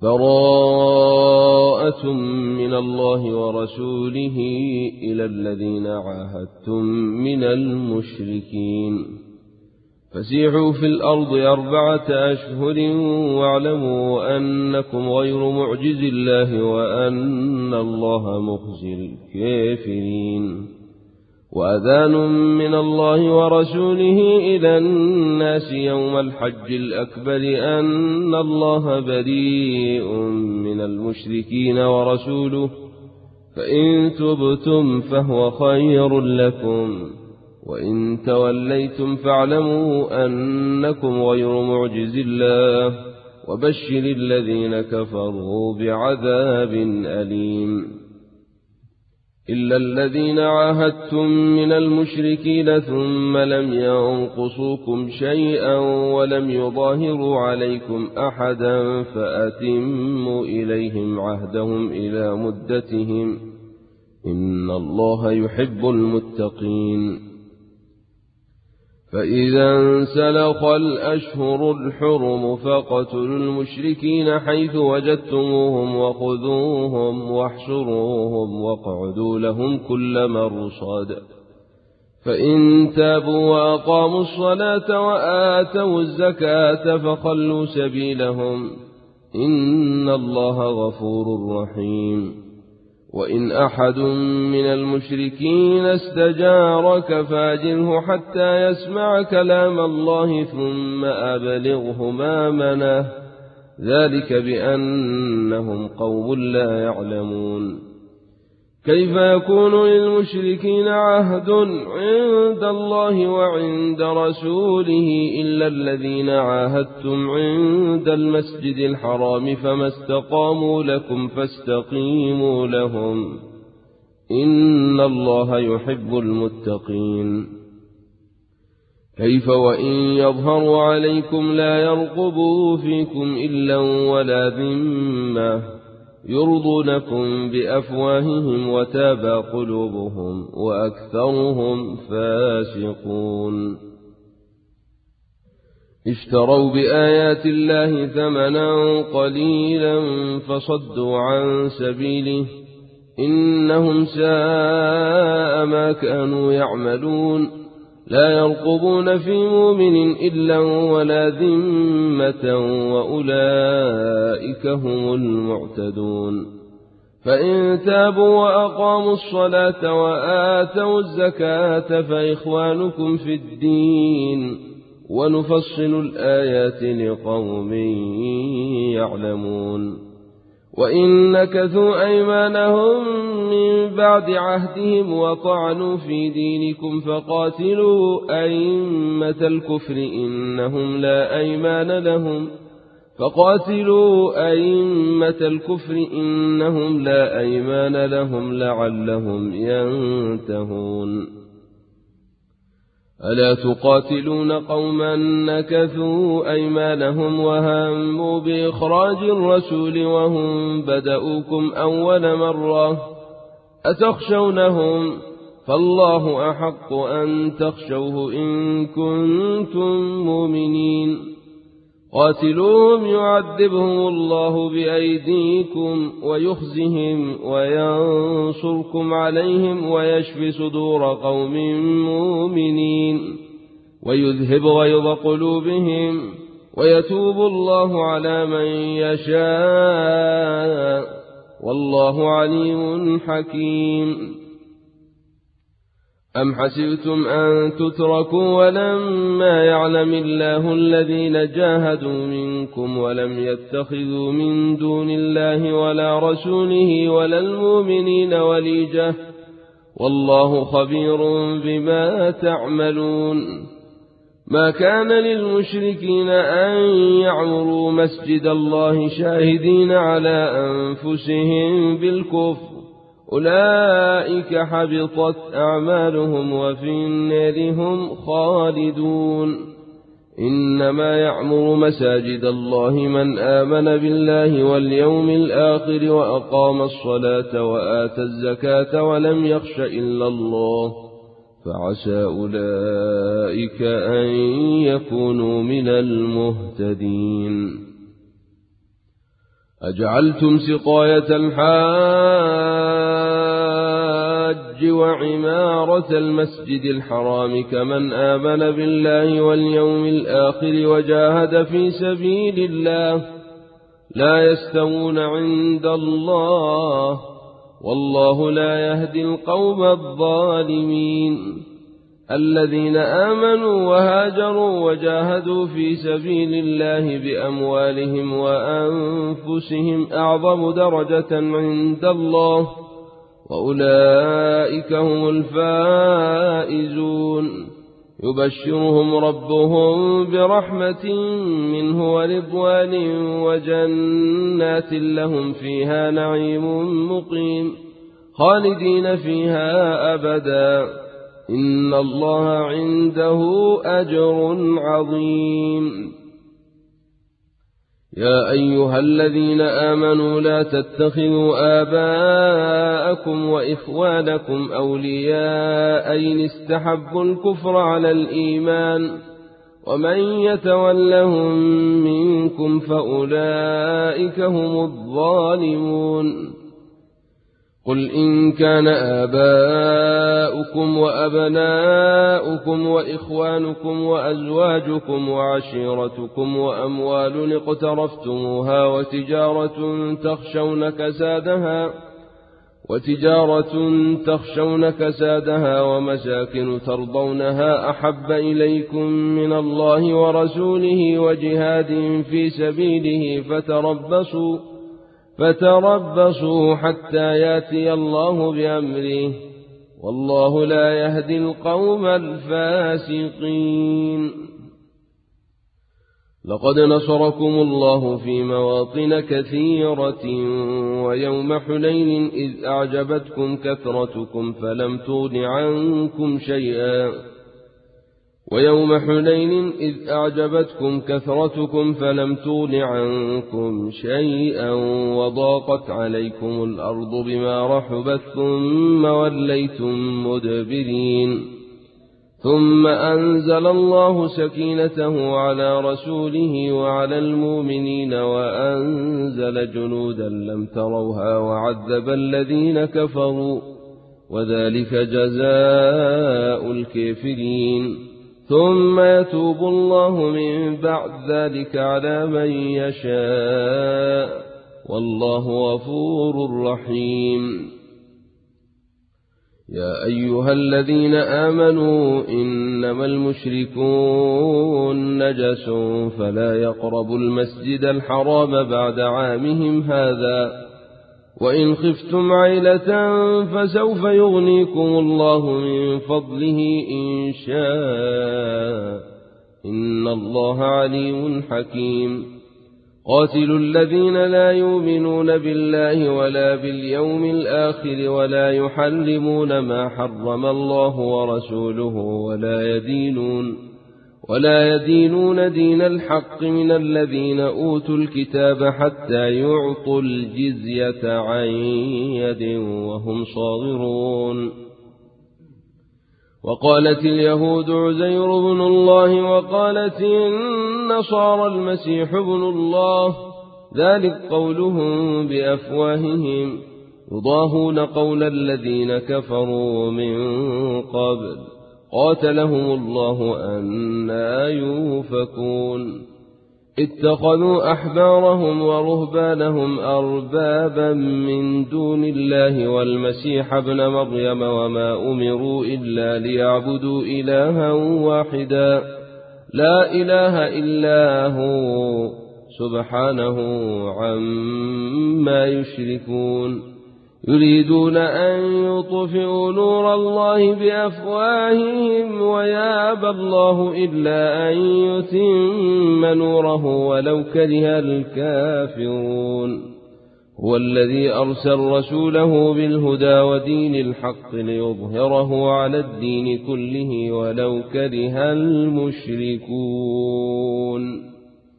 براءة من الله ورسوله إلى الذين عاهدتم من المشركين فسيحوا في الأرض 4 أشهر واعلموا أنكم غير معجز الله وأن الله مخزي الكافرين وأذان من الله ورسوله إلى الناس يوم الحج الأكبر أن الله بريء من المشركين ورسوله فإن تبتم فهو خير لكم وإن توليتم فاعلموا أنكم غير معجز الله وبشر الذين كفروا بعذاب أليم إلا الذين عاهدتم من المشركين ثم لم ينقصوكم شيئا ولم يظاهروا عليكم أحدا فأتموا إليهم عهدهم إلى مدتهم إن الله يحب المتقين فإذا انسلخ الأشهر الحرم فاقتلوا المشركين حيث وجدتموهم وخذوهم واحصروهم واقعدوا لهم كل مرصاد فإن تابوا وأقاموا الصلاة وآتوا الزكاة فخلوا سبيلهم إن الله غفور رحيم وإن أحد من المشركين استجارك فاجره حتى يسمع كلام الله ثم أبلغه مأمنه ذلك بأنهم قوم لا يعلمون كيف يكون للمشركين عهد عند الله وعند رسوله إلا الذين عاهدتم عند المسجد الحرام فما استقاموا لكم فاستقيموا لهم إن الله يحب المتقين كيف وإن يظهروا عليكم لا يرقبوا فيكم إلا ولا ذمة يرضونكم بأفواههم وتابى قلوبهم وأكثرهم فاسقون اشتروا بآيات الله ثمنا قليلا فصدوا عن سبيله إنهم ساء ما كانوا يعملون لا يرقبون في مؤمن إلا ولا ذمة وأولئك هم المعتدون فإن تابوا وأقاموا الصلاة وآتوا الزكاة فإخوانكم في الدين ونفصل الآيات لقوم يعلمون وإن نكثوا أيمانهم من بعد عهدهم وطعنوا في دينكم فقاتلوا أئمة الكفر إنهم لا أيمان لهم لعلهم ينتهون ألا تقاتلون قوما نكثوا أيمانهم وهموا بإخراج الرسول وهم بدؤوكم أول مرة أتخشونهم فالله أحق أن تخشوه إن كنتم مؤمنين قاتلوهم يعذبهم الله بأيديكم ويخزهم وينصركم عليهم ويشفي صدور قوم مؤمنين ويذهب غيظ قلوبهم ويتوب الله على من يشاء والله عليم حكيم أم حسبتم أن تتركوا ولما يعلم الله الذين جاهدوا منكم ولم يتخذوا من دون الله ولا رسوله ولا المؤمنين وليجة والله خبير بما تعملون ما كان للمشركين أن يعمروا مسجد الله شاهدين على أنفسهم بالكفر أولئك حبطت أعمالهم وفي النار هم خالدون إنما يعمر مساجد الله من آمن بالله واليوم الآخر وأقام الصلاة وآتى الزكاة ولم يخش إلا الله فعسى أولئك أن يكونوا من المهتدين أجعلتم سقاية الحاج وعمارة المسجد الحرام كمن آمن بالله واليوم الآخر وجاهد في سبيل الله لا يستوون عند الله والله لا يهدي القوم الظالمين الذين آمنوا وهاجروا وجاهدوا في سبيل الله بأموالهم وأنفسهم أعظم درجة عند الله وأولئك هم الفائزون يبشرهم ربهم برحمة منه ورضوان وجنات لهم فيها نعيم مقيم خالدين فيها أبدا إن الله عنده أجر عظيم. يا أيها الذين آمنوا لا تتخذوا آباءكم وإخوانكم أولياء إن استحبوا الكفر على الإيمان ومن يتولهم منكم فأولئك هم الظالمون. قل إن كان آباؤكم وأبناؤكم وإخوانكم وأزواجكم وعشيرتكم وأموال اقترفتموها وتجارة تخشون كسادها ومساكن ترضونها أحب إليكم من الله ورسوله وجهاد في سبيله فتربصوا حتى يأتي الله بأمره والله لا يهدي القوم الفاسقين. لقد نصركم الله في مواطن كثيرة ويوم حنين إذ أعجبتكم كثرتكم فلم تغن عنكم شيئا وضاقت عليكم الأرض بما رحبت ثم وليتم مدبرين ثم أنزل الله سكينته على رسوله وعلى المؤمنين وأنزل جنودا لم تروها وعذب الذين كفروا وذلك جزاء الكافرين ثم يتوب الله من بعد ذلك على من يشاء والله غفور رحيم. يا أيها الذين آمنوا إنما المشركون نجس فلا يقربوا المسجد الحرام بعد عامهم هذا وإن خفتم عيلة فسوف يغنيكم الله من فضله إن شاء إن الله عليم حكيم. قاتلوا الذين لا يؤمنون بالله ولا باليوم الآخر ولا يحرمون ما حرم الله ورسوله ولا يدينون دين الحق من الذين أوتوا الكتاب حتى يعطوا الجزية عن يد وهم صاغرون. وقالت اليهود عزير بن الله وقالت النصارى المسيح ابن الله ذلك قولهم بأفواههم يضاهون قول الذين كفروا من قبل قاتلهم الله أنى يؤفكون. اتخذوا أحبارهم ورهبانهم أربابا من دون الله والمسيح ابن مريم وما أمروا إلا ليعبدوا إلها واحدا لا إله إلا هو سبحانه عما يشركون. يريدون أن يطفئوا نور الله بأفواههم ويأبى الله إلا أن يتم نوره ولو كره الكافرون. هو الذي أرسل رسوله بالهدى ودين الحق ليظهره على الدين كله ولو كره المشركون.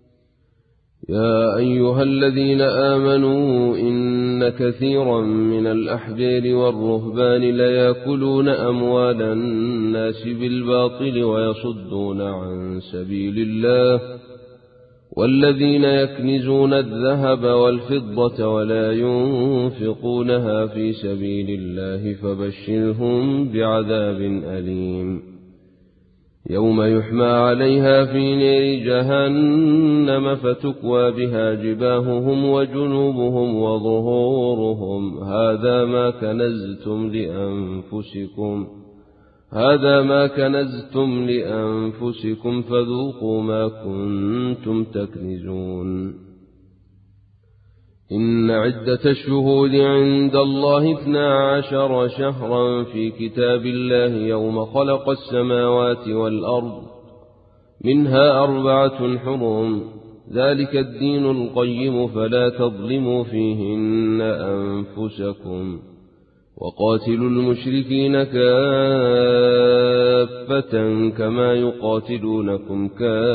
يا أيها الذين آمنوا إن كثيرا من الأحبار والرهبان ليأكلون أموال الناس بالباطل ويصدون عن سبيل الله والذين يكنزون الذهب والفضة ولا ينفقونها في سبيل الله فبشرهم بعذاب أليم يوم يحمى عليها في نار جهنم فتكوى بها جباههم وجنوبهم وظهورهم هذا ما كنزتم لأنفسكم فذوقوا ما كنتم تكنزون إن عدة الشهود عند الله 12 شهرا في كتاب الله يوم خلق السماوات والأرض منها 4 حرم ذلك الدين القيم فلا تظلموا فيهن أنفسكم وقاتلوا المشركين كافة كما يقاتلونكم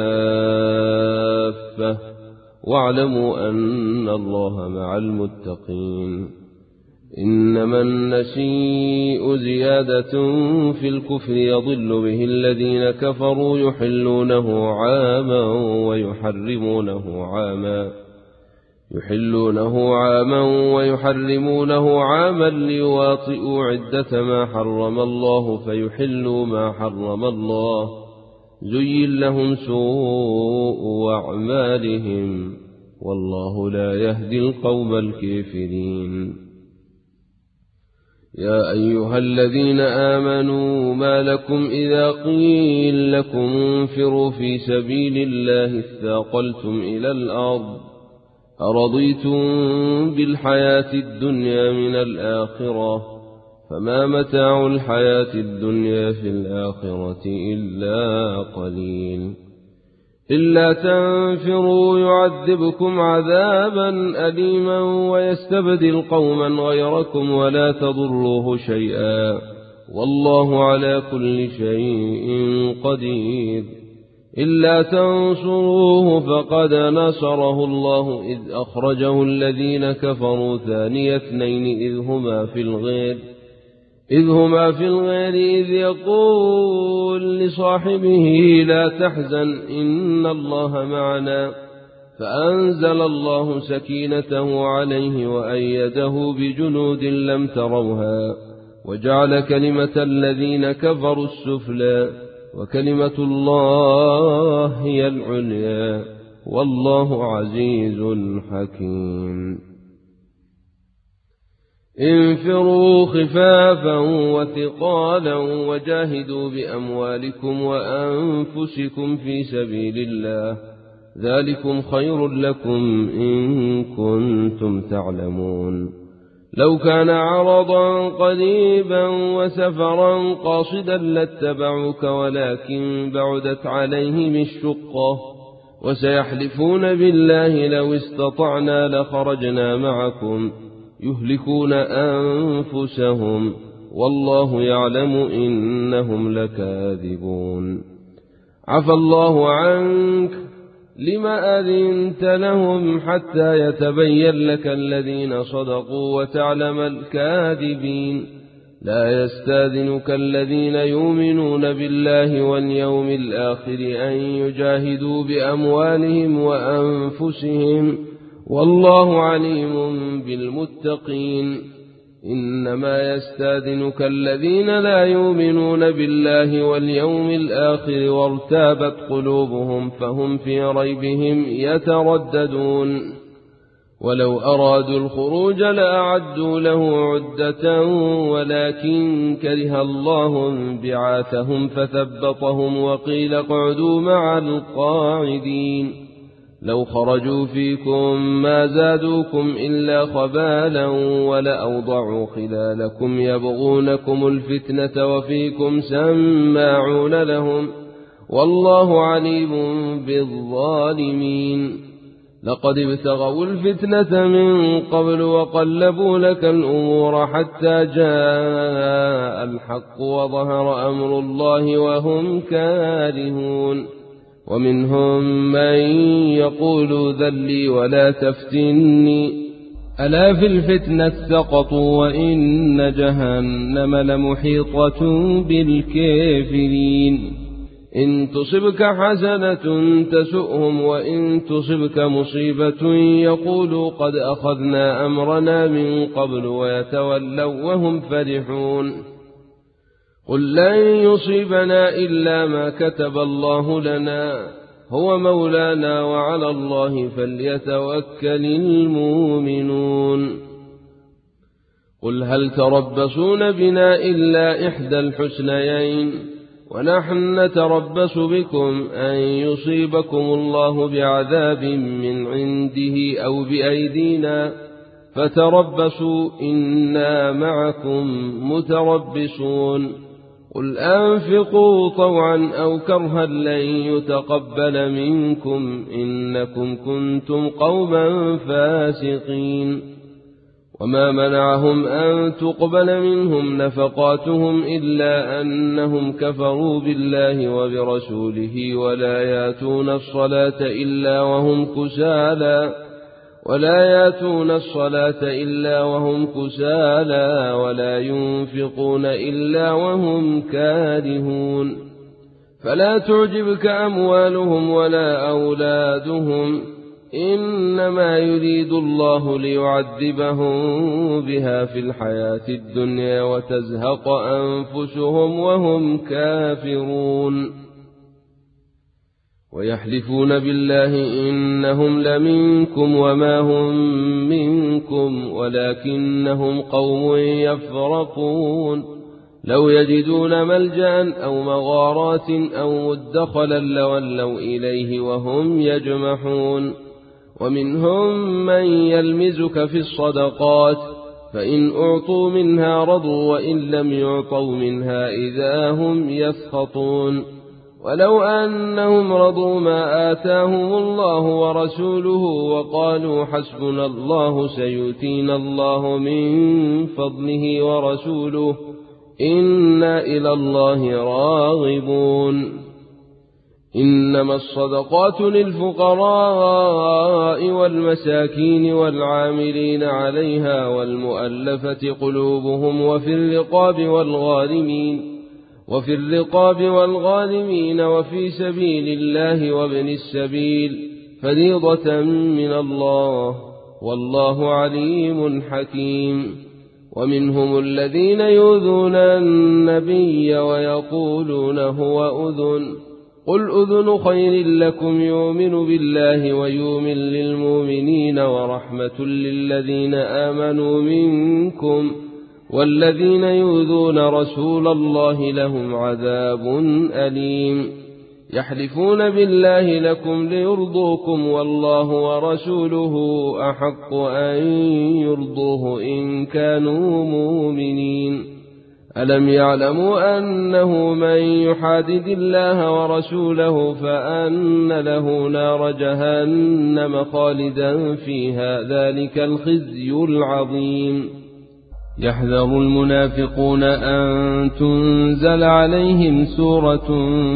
كافة واعلموا أن الله مع المتقين إنما النسيء زيادة في الكفر يضل به الذين كفروا يحلونه عاما ويحرمونه عاما ليواطئوا عدة ما حرم الله فيحلوا ما حرم الله زين لهم سوء أعمالهم والله لا يهدي القوم الكافرين يا أيها الذين آمنوا ما لكم إذا قيل لكم انفروا في سبيل الله اثاقلتم إلى الأرض أرضيتم بالحياة الدنيا من الآخرة فما متاع الحياة الدنيا في الآخرة إلا قليل إلا تنفروا يعذبكم عذابا أليما ويستبدل قوما غيركم ولا تضروه شيئا والله على كل شيء قدير إلا تنصروه فقد نصره الله إذ أخرجه الذين كفروا ثاني اثنين إذ هما في الغار إذ يقول لصاحبه لا تحزن إن الله معنا فأنزل الله سكينته عليه وأيده بجنود لم تروها وجعل كلمة الذين كفروا السفلى وكلمة الله هي العليا والله عزيز حكيم انفروا خفافا وثقالا وجاهدوا بأموالكم وأنفسكم في سبيل الله ذلكم خير لكم إن كنتم تعلمون لو كان عرضا قريبا وسفرا قاصدا لاتبعوك ولكن بعدت عليهم الشقة وسيحلفون بالله لو استطعنا لخرجنا معكم يهلكون أنفسهم والله يعلم إنهم لكاذبون عفى الله عنك لما أذنت لهم حتى يتبين لك الذين صدقوا وتعلم الكاذبين لا يستاذنك الذين يؤمنون بالله واليوم الآخر أن يجاهدوا بأموالهم وأنفسهم والله عليم بالمتقين إنما يستاذنك الذين لا يؤمنون بالله واليوم الآخر وارتابت قلوبهم فهم في ريبهم يترددون ولو أرادوا الخروج لأعدوا له عدة ولكن كره الله بعاثهم فثبطهم وقيل اقعدوا مع القاعدين لو خرجوا فيكم ما زادوكم إلا خبالا ولأوضعوا خلالكم يبغونكم الفتنة وفيكم سماعون لهم والله عليم بالظالمين لقد ابتغوا الفتنة من قبل وقلبوا لك الأمور حتى جاء الحق وظهر أمر الله وهم كارهون ومنهم من يقول ذلي ولا تفتني ألا في الفتنة سقطوا وإن جهنم لمحيطة بالكافرين إن تصبك حسنة تسؤهم وإن تصبك مصيبة يقولوا قد أخذنا أمرنا من قبل ويتولوا وهم فرحون قل لن يصيبنا إلا ما كتب الله لنا هو مولانا وعلى الله فليتوكل المؤمنون قل هل تربصون بنا إلا إحدى الحسنيين ونحن نتربص بكم أن يصيبكم الله بعذاب من عنده أو بأيدينا فتربصوا إنا معكم متربصون قل أنفقوا طوعا أو كرها لن يتقبل منكم إنكم كنتم قوما فاسقين وما منعهم أن تقبل منهم نفقاتهم إلا أنهم كفروا بالله وبرسوله ولا يأتون الصلاة إلا وهم كسالى ولا ينفقون إلا وهم كارهون فلا تعجبك أموالهم ولا أولادهم إنما يريد الله ليعذبهم بها في الحياة الدنيا وتزهق أنفسهم وهم كافرون ويحلفون بالله إنهم لمنكم وما هم منكم ولكنهم قوم يفرقون لو يجدون ملجأ أو مغارات أو مدخلا لولوا إليه وهم يجمحون ومنهم من يلمزك في الصدقات فإن أعطوا منها رضوا وإن لم يعطوا منها إذا هم يسخطون ولو أنهم رضوا ما آتاهم الله ورسوله وقالوا حسبنا الله سيؤتينا الله من فضله ورسوله إنا إلى الله راغبون إنما الصدقات للفقراء والمساكين والعاملين عليها والمؤلفة قلوبهم وفي الرقاب والغارمين وفي سبيل الله وابن السبيل فريضة من الله والله عليم حكيم ومنهم الذين يؤذون النبي ويقولون هو أذن قل أذن خير لكم يؤمن بالله ويؤمن للمؤمنين ورحمة للذين آمنوا منكم والذين يؤذون رسول الله لهم عذاب أليم يحلفون بالله لكم ليرضوكم والله ورسوله أحق أن يرضوه إن كانوا مؤمنين ألم يعلموا أنه من يحادد الله ورسوله فأن له نار جهنم خالدا فيها ذلك الخزي العظيم يحذر المنافقون أن تنزل عليهم سورة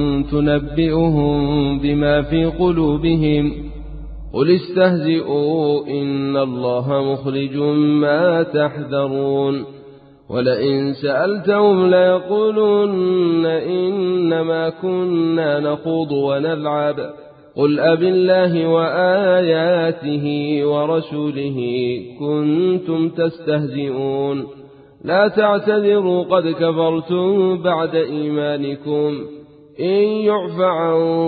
تنبئهم بما في قلوبهم قل استهزئوا إن الله مخرج ما تحذرون ولئن سألتهم ليقولن إنما كنا نخوض ونلعب قل أبالله وآياته ورسوله كنتم تستهزئون لا تعتذروا قد كفرتم بعد إيمانكم إن يعف عن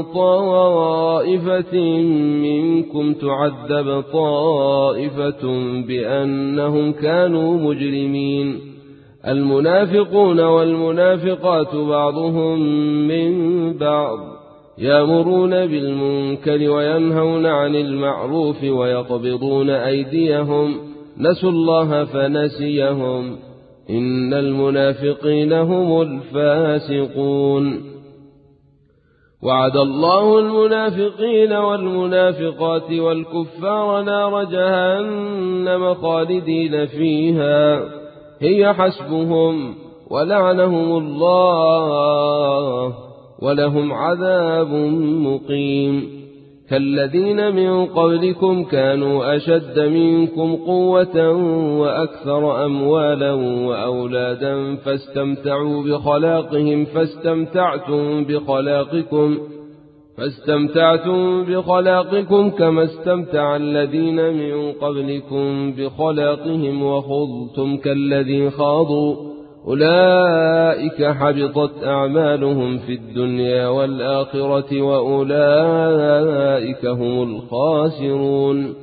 طائفة منكم تعذب طائفة بأنهم كانوا مجرمين المنافقون والمنافقات بعضهم من بعض يأمرون بالمنكر وينهون عن المعروف ويقبضون أيديهم نسوا الله فنسيهم إن المنافقين هم الفاسقون وعد الله المنافقين والمنافقات والكفار نار جهنم خالدين فيها هي حسبهم ولعنهم الله ولهم عذاب مقيم كالذين من قبلكم كانوا أشد منكم قوة وأكثر أموالا وأولادا فاستمتعوا بخلاقكم كما استمتع الذين من قبلكم بخلاقهم وخضتم كالذي خاضوا أولئك حبطت أعمالهم في الدنيا والآخرة وأولئك هم الخاسرون.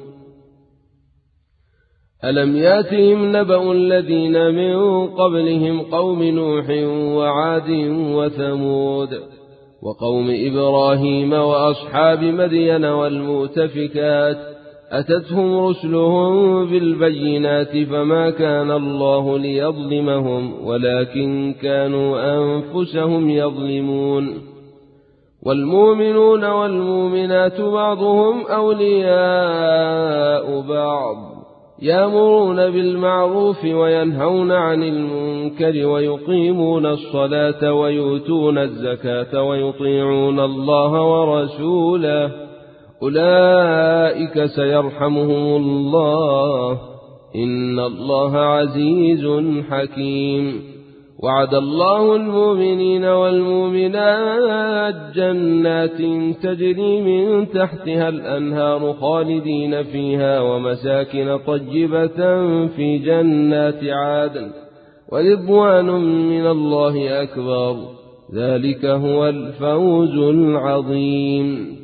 ألم ياتهم نبأ الذين من قبلهم قوم نوح وعاد وثمود وقوم إبراهيم وأصحاب مدين والمؤتفكات أتتهم رسلهم بالبينات فما كان الله ليظلمهم ولكن كانوا أنفسهم يظلمون. والمؤمنون والمؤمنات بعضهم أولياء بعض يأمرون بالمعروف وينهون عن المنكر ويقيمون الصلاة ويؤتون الزكاة ويطيعون الله ورسوله أولئك سيرحمهم الله إن الله عزيز حكيم. وعد الله المؤمنين والمؤمنات جنات تجري من تحتها الأنهار خالدين فيها ومساكن طيبة في جنات عدن ورضوان من الله أكبر ذلك هو الفوز العظيم.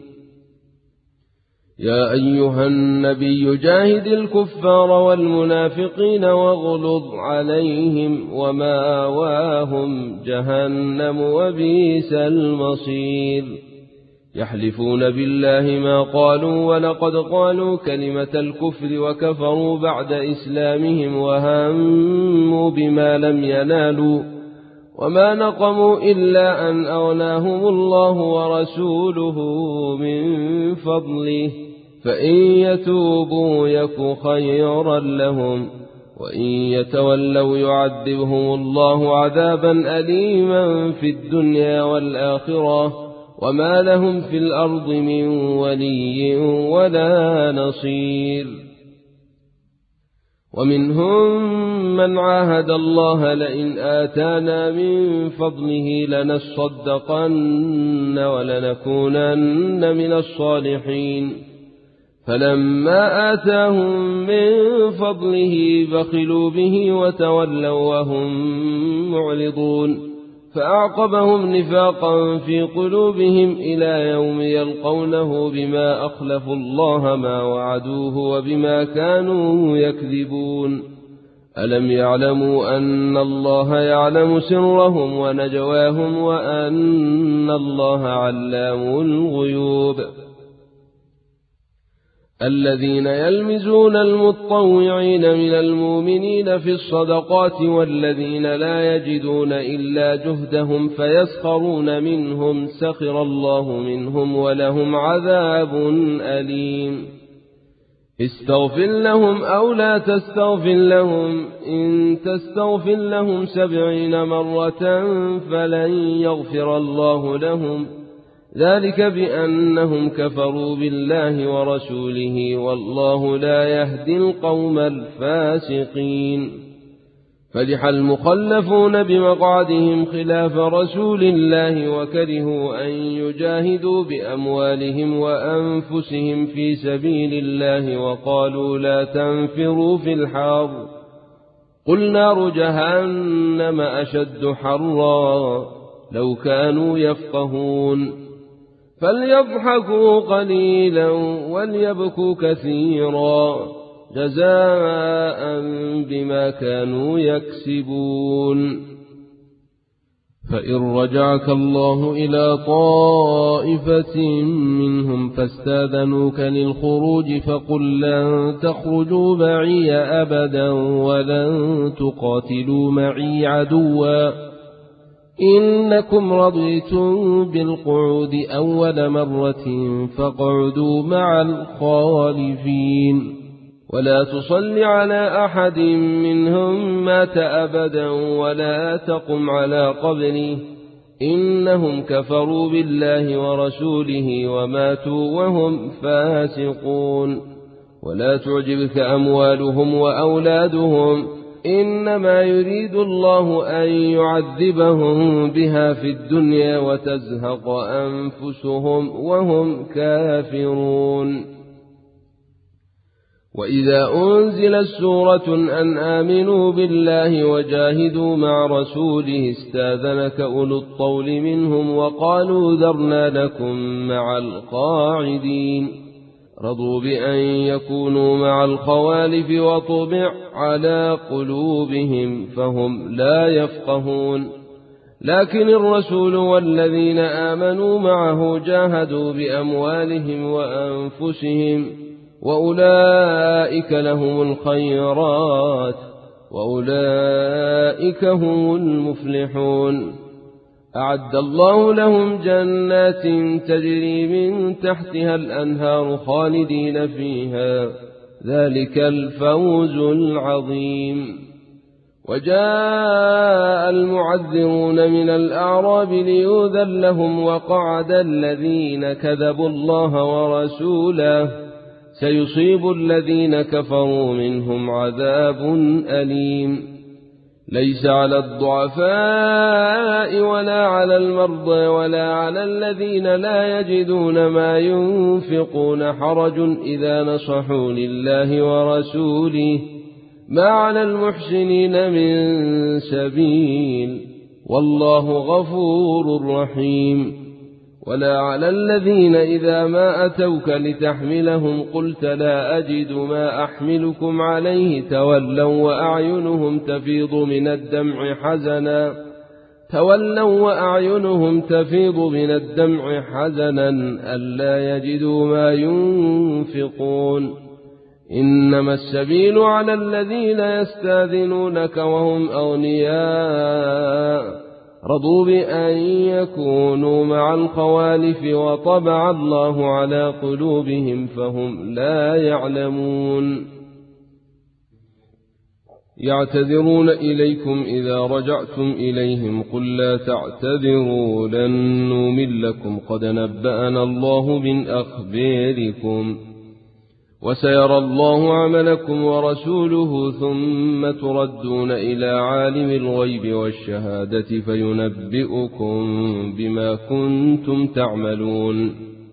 يا أيها النبي جاهد الكفار والمنافقين واغلظ عليهم ومأواهم جهنم وبئس المصير. يحلفون بالله ما قالوا ولقد قالوا كلمة الكفر وكفروا بعد إسلامهم وهموا بما لم ينالوا وما نقموا إلا أن أغناهم الله ورسوله من فضله فإن يتوبوا يك خيرا لهم وإن يتولوا يعذبهم الله عذابا أليما في الدنيا والآخرة وما لهم في الأرض من ولي ولا نصير. ومنهم من عاهد الله لئن آتانا من فضله لنصدقن ولنكونن من الصالحين فلما آتاهم من فضله بخلوا به وتولوا وهم معرضون فأعقبهم نفاقا في قلوبهم إلى يوم يلقونه بما أخلفوا الله ما وعدوه وبما كانوا يكذبون. ألم يعلموا أن الله يعلم سرهم ونجواهم وأن الله علام الغيوب. الذين يلمزون المطوعين من المؤمنين في الصدقات والذين لا يجدون إلا جهدهم فيسخرون منهم سخر الله منهم ولهم عذاب أليم. استغفر لهم أو لا تستغفر لهم إن تستغفر لهم 70 مرة فلن يغفر الله لهم ذلك بأنهم كفروا بالله ورسوله والله لا يهدي القوم الفاسقين. فرح المخلفون بمقعدهم خلاف رسول الله وكرهوا أن يجاهدوا بأموالهم وأنفسهم في سبيل الله وقالوا لا تنفروا في الحار قل نار جهنم أشد حرا لو كانوا يفقهون. فليضحكوا قليلا وليبكوا كثيرا جزاء بما كانوا يكسبون. فإن رجعك الله إلى طائفة منهم فاستاذنوك للخروج فقل لن تخرجوا معي أبدا ولن تقاتلوا معي عدوا إنكم رضيتم بالقعود أول مرة فاقعدوا مع الخالفين ولا تصل على أحد منهم مات أبدا ولا تقم على قبره إنهم كفروا بالله ورسوله وماتوا وهم فاسقون. ولا تعجبك أموالهم وأولادهم، إنما يريد الله أن يعذبهم بها في الدنيا وتزهق أنفسهم وهم كافرون. وإذا أنزلت سورة أن آمنوا بالله وجاهدوا مع رسوله استاذنك أولو الطول منهم وقالوا ذرنا لكم مع القاعدين. رضوا بأن يكونوا مع الخوالف وطبع على قلوبهم فهم لا يفقهون. لكن الرسول والذين آمنوا معه جاهدوا بأموالهم وأنفسهم وأولئك لهم الخيرات وأولئك هم المفلحون. أعد الله لهم جنات تجري من تحتها الأنهار خالدين فيها، ذلك الفوز العظيم. وجاء المعذرون من الأعراب ليؤذن لهم وقعد الذين كذبوا الله ورسوله، سيصيب الذين كفروا منهم عذاب أليم. ليس على الضعفاء ولا على المرضى ولا على الذين لا يجدون ما ينفقون حرج إذا نصحوا لله ورسوله، ما على المحسنين من سبيل، والله غفور رحيم. ولا على الذين إذا ما أتوك لتحملهم قلت لا أجد ما أحملكم عليه تولوا وأعينهم تفيض من الدمع حزنا ألا يجدوا ما ينفقون. إنما السبيل على الذين يستاذنونك وهم أغنياء رضوا بأن يكونوا مع الخوالف وطبع الله على قلوبهم فهم لا يعلمون. يعتذرون إليكم إذا رجعتم إليهم قل لا تعتذروا لن نؤمن لكم قد نبأنا الله من أخباركم وسيرى الله عملكم ورسوله ثم تردون إلى عالم الغيب والشهادة فينبئكم بما كنتم تعملون.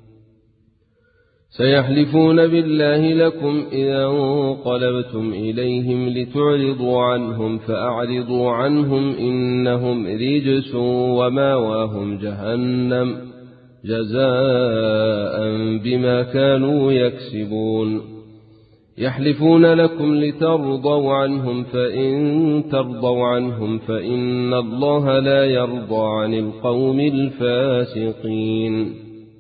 سيحلفون بالله لكم إذا انقلبتم إليهم لتعرضوا عنهم فأعرضوا عنهم إنهم رجس وماواهم جهنم جزاء بما كانوا يكسبون. يحلفون لكم لترضوا عنهم فإن ترضوا عنهم فإن الله لا يرضى عن القوم الفاسقين.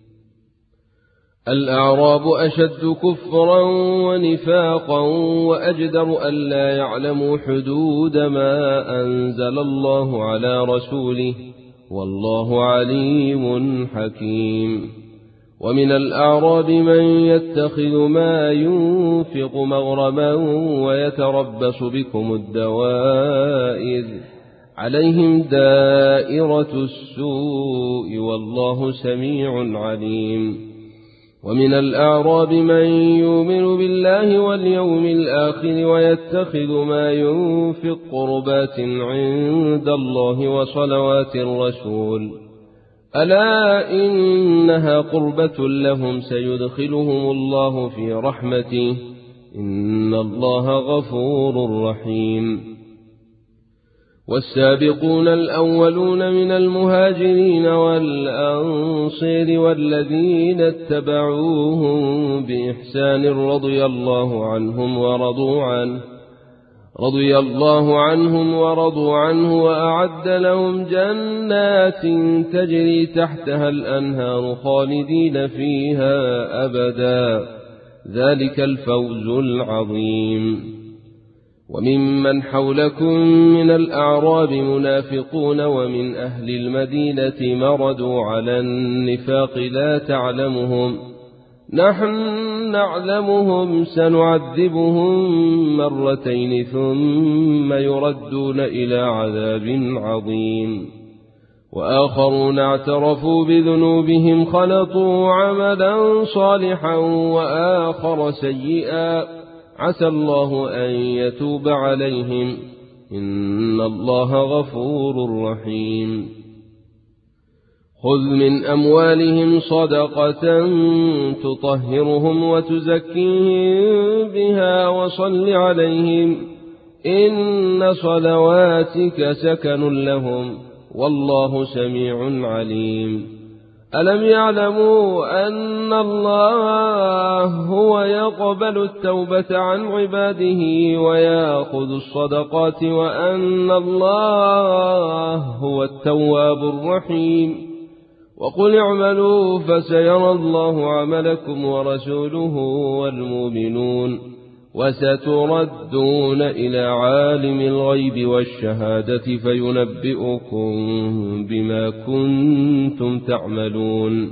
الأعراب أشد كفرا ونفاقا وأجدر ألا يعلموا حدود ما أنزل الله على رسوله والله عليم حكيم. ومن الأعراب من يتخذ ما ينفق مغرما ويتربص بكم الدوائر عليهم دائرة السوء والله سميع عليم. ومن الأعراب من يؤمن بالله واليوم الآخر ويتخذ ما ينفق قربات عند الله وصلوات الرسول ألا إنها قربة لهم سيدخلهم الله في رحمته إن الله غفور رحيم. والسابقون الأولون من المهاجرين والأنصار والذين اتبعوهم بإحسان رضي الله عنهم ورضوا عنه وأعد لهم جنات تجري تحتها الأنهار خالدين فيها أبدا ذلك الفوز العظيم. وممن حولكم من الأعراب منافقون ومن أهل المدينة مردوا على النفاق لا تعلمهم نحن نعلمهم سنعذبهم مرتين ثم يردون إلى عذاب عظيم. وآخرون اعترفوا بذنوبهم خلطوا عملا صالحا وآخر سيئا عسى الله أن يتوب عليهم إن الله غفور رحيم خذ من أموالهم صدقة تطهرهم وتزكيهم بها وصل عليهم إن صلواتك سكن لهم والله سميع عليم ألم يعلموا أن الله هو يقبل التوبة عن عباده ويأخذ الصدقات وأن الله هو التواب الرحيم وقل اعملوا فسيرى الله عملكم ورسوله والمؤمنون وستردون إلى عالم الغيب والشهادة فينبئكم بما كنتم تعملون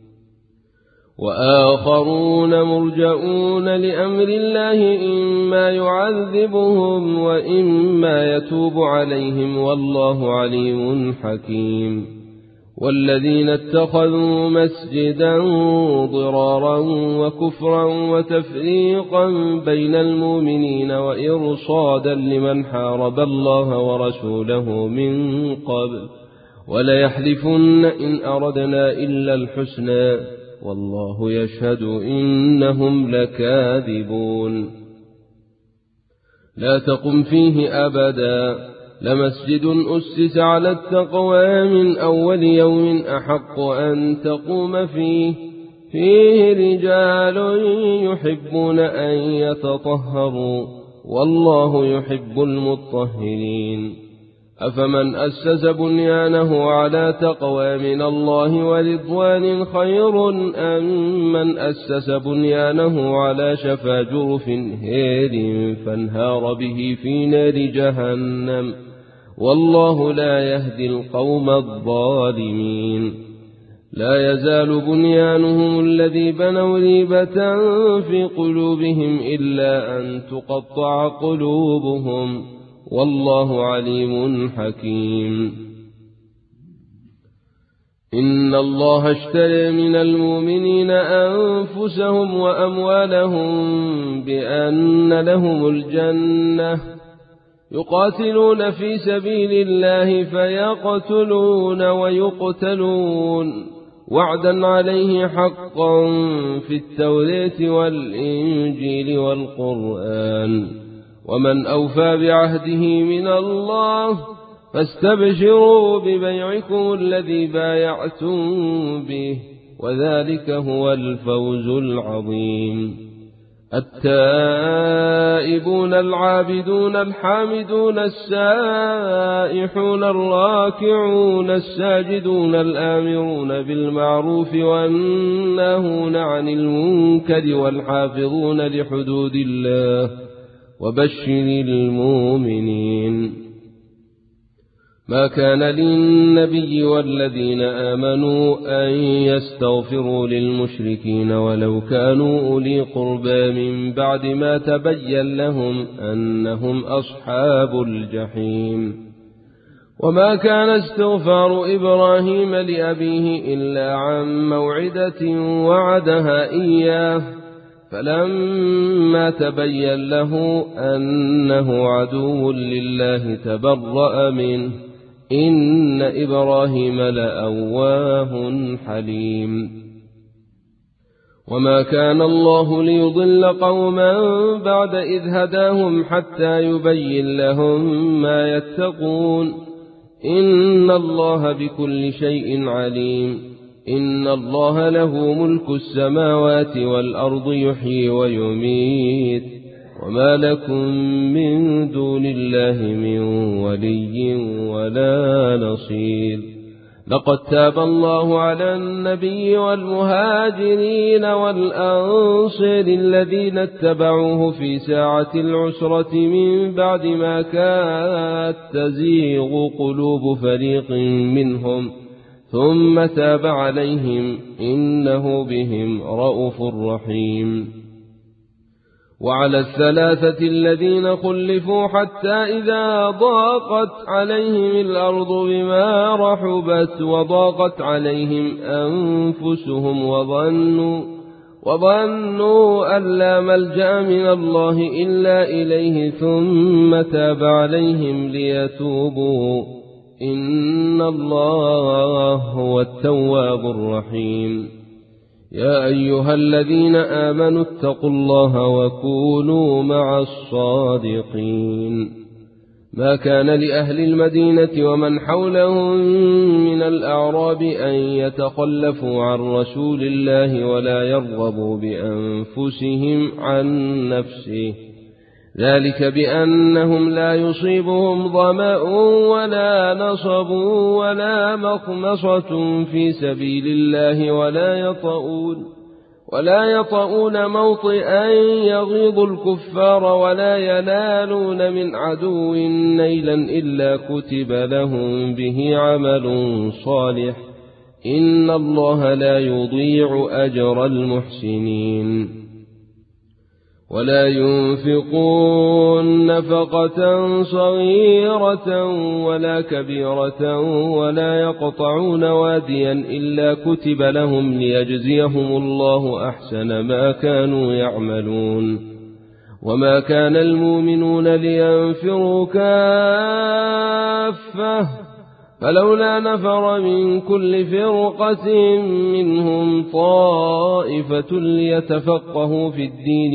وآخرون مرجؤون لأمر الله إما يعذبهم وإما يتوب عليهم والله عليم حكيم والذين اتخذوا مسجدا ضرارا وكفرا وتفريقا بين المؤمنين وإرصادا لمن حارب الله ورسوله من قبل وليحلفن إن أردنا إلا الحسنى والله يشهد إنهم لكاذبون لا تقم فيه أبدا لمسجد أسس على التقوى من أول يوم أحق أن تقوم فيه رجال يحبون أن يتطهروا والله يحب المطهرين أفمن أسس بنيانه على تقوى من الله ورضوان خير أم من أسس بنيانه على شفا جرف هير فانهار به في نار جهنم والله لا يهدي القوم الظالمين لا يزال بنيانهم الذي بنوا ريبة في قلوبهم إلا أن تقطع قلوبهم والله عليم حكيم إن الله اشترى من المؤمنين أنفسهم وأموالهم بأن لهم الجنة يقاتلون في سبيل الله فيقتلون ويقتلون وعدا عليه حقا في التوراة والإنجيل والقرآن ومن أوفى بعهده من الله فاستبشروا ببيعكم الذي بايعتم به وذلك هو الفوز العظيم التائبون العابدون الحامدون السائحون الراكعون الساجدون الآمرون بالمعروف والناهون عن المنكر والحافظون لحدود الله وبشر المؤمنين ما كان للنبي والذين آمنوا أن يستغفروا للمشركين ولو كانوا أولي قربى من بعد ما تبين لهم أنهم أصحاب الجحيم وما كان استغفار إبراهيم لأبيه إلا عن موعدة وعدها إياه فلما تبين له أنه عدو لله تبرأ منه إن إبراهيم لأواه حليم وما كان الله ليضل قوما بعد إذ هداهم حتى يبين لهم ما يتقون إن الله بكل شيء عليم إن الله له ملك السماوات والأرض يحيي ويميت وما لكم من دون الله من ولي ولا نصير لقد تاب الله على النبي والمهاجرين والأنصار الذين اتبعوه في ساعة العسرة من بعد ما كانت تزيغ قلوب فريق منهم ثم تاب عليهم إنه بهم رءوف رحيم وعلى الثلاثة الذين خلفوا حتى إذا ضاقت عليهم الأرض بما رحبت وضاقت عليهم أنفسهم وظنوا أن لا ملجأ من الله إلا إليه ثم تاب عليهم ليتوبوا إن الله هو التواب الرحيم. يا أيها الذين آمنوا اتقوا الله وكونوا مع الصادقين. ما كان لأهل المدينة ومن حولهم من الأعراب أن يتخلفوا عن رسول الله ولا يرغبوا بأنفسهم عن نفسه، ذلك بأنهم لا يصيبهم ظمأ ولا نصب ولا مخمصة في سبيل الله ولا يطؤون موطئا يغيظ الكفار ولا ينالون من عدو نيلا إلا كتب لهم به عمل صالح إن الله لا يضيع أجر المحسنين. ولا ينفقون نفقة صغيرة ولا كبيرة ولا يقطعون واديا إلا كتب لهم ليجزيهم الله أحسن ما كانوا يعملون. وما كان المؤمنون لينفروا كافة فلولا نفر من كل فرقة منهم طائفة ليتفقهوا في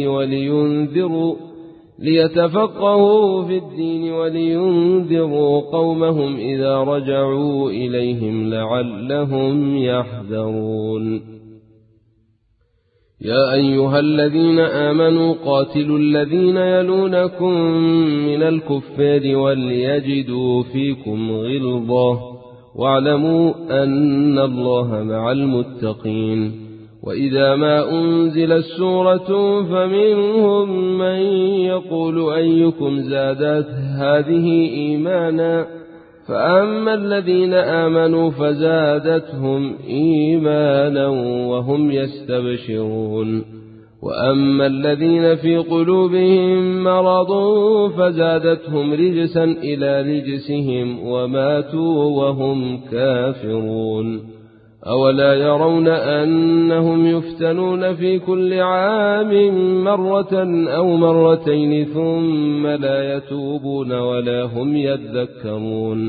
الدين ولينذروا قومهم إذا رجعوا إليهم لعلهم يحذرون. يا أيها الذين آمنوا قاتلوا الذين يلونكم من الكفار وليجدوا فيكم غلظة واعلموا أن الله مع المتقين. وإذا ما أنزلت سورة فمنهم من يقول أيكم زادت هذه إيمانا فأما الذين آمنوا فزادتهم إيمانا وهم يستبشرون وأما الذين في قلوبهم مرض فزادتهم رجسا إلى رجسهم وماتوا وهم كافرون. أولا يرون أنهم يفتنون في كل عام مرة أو مرتين ثم لا يتوبون ولا هم يذكرون.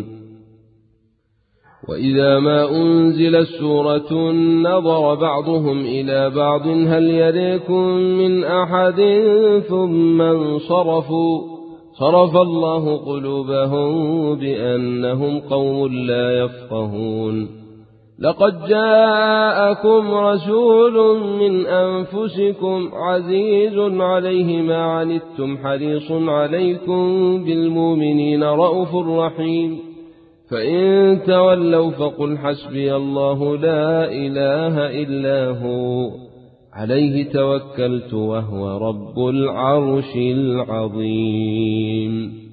وإذا ما أنزلت سورة نظر بعضهم إلى بعض هل يريكم من أحد ثم انصرفوا صرف الله قلوبهم بأنهم قوم لا يفقهون. لقد جاءكم رسول من أنفسكم عزيز عليه ما عنتم حريص عليكم بالمؤمنين رءوف رحيم. فإن تولوا فقل حسبي الله لا إله إلا هو عليه توكلت وهو رب العرش العظيم.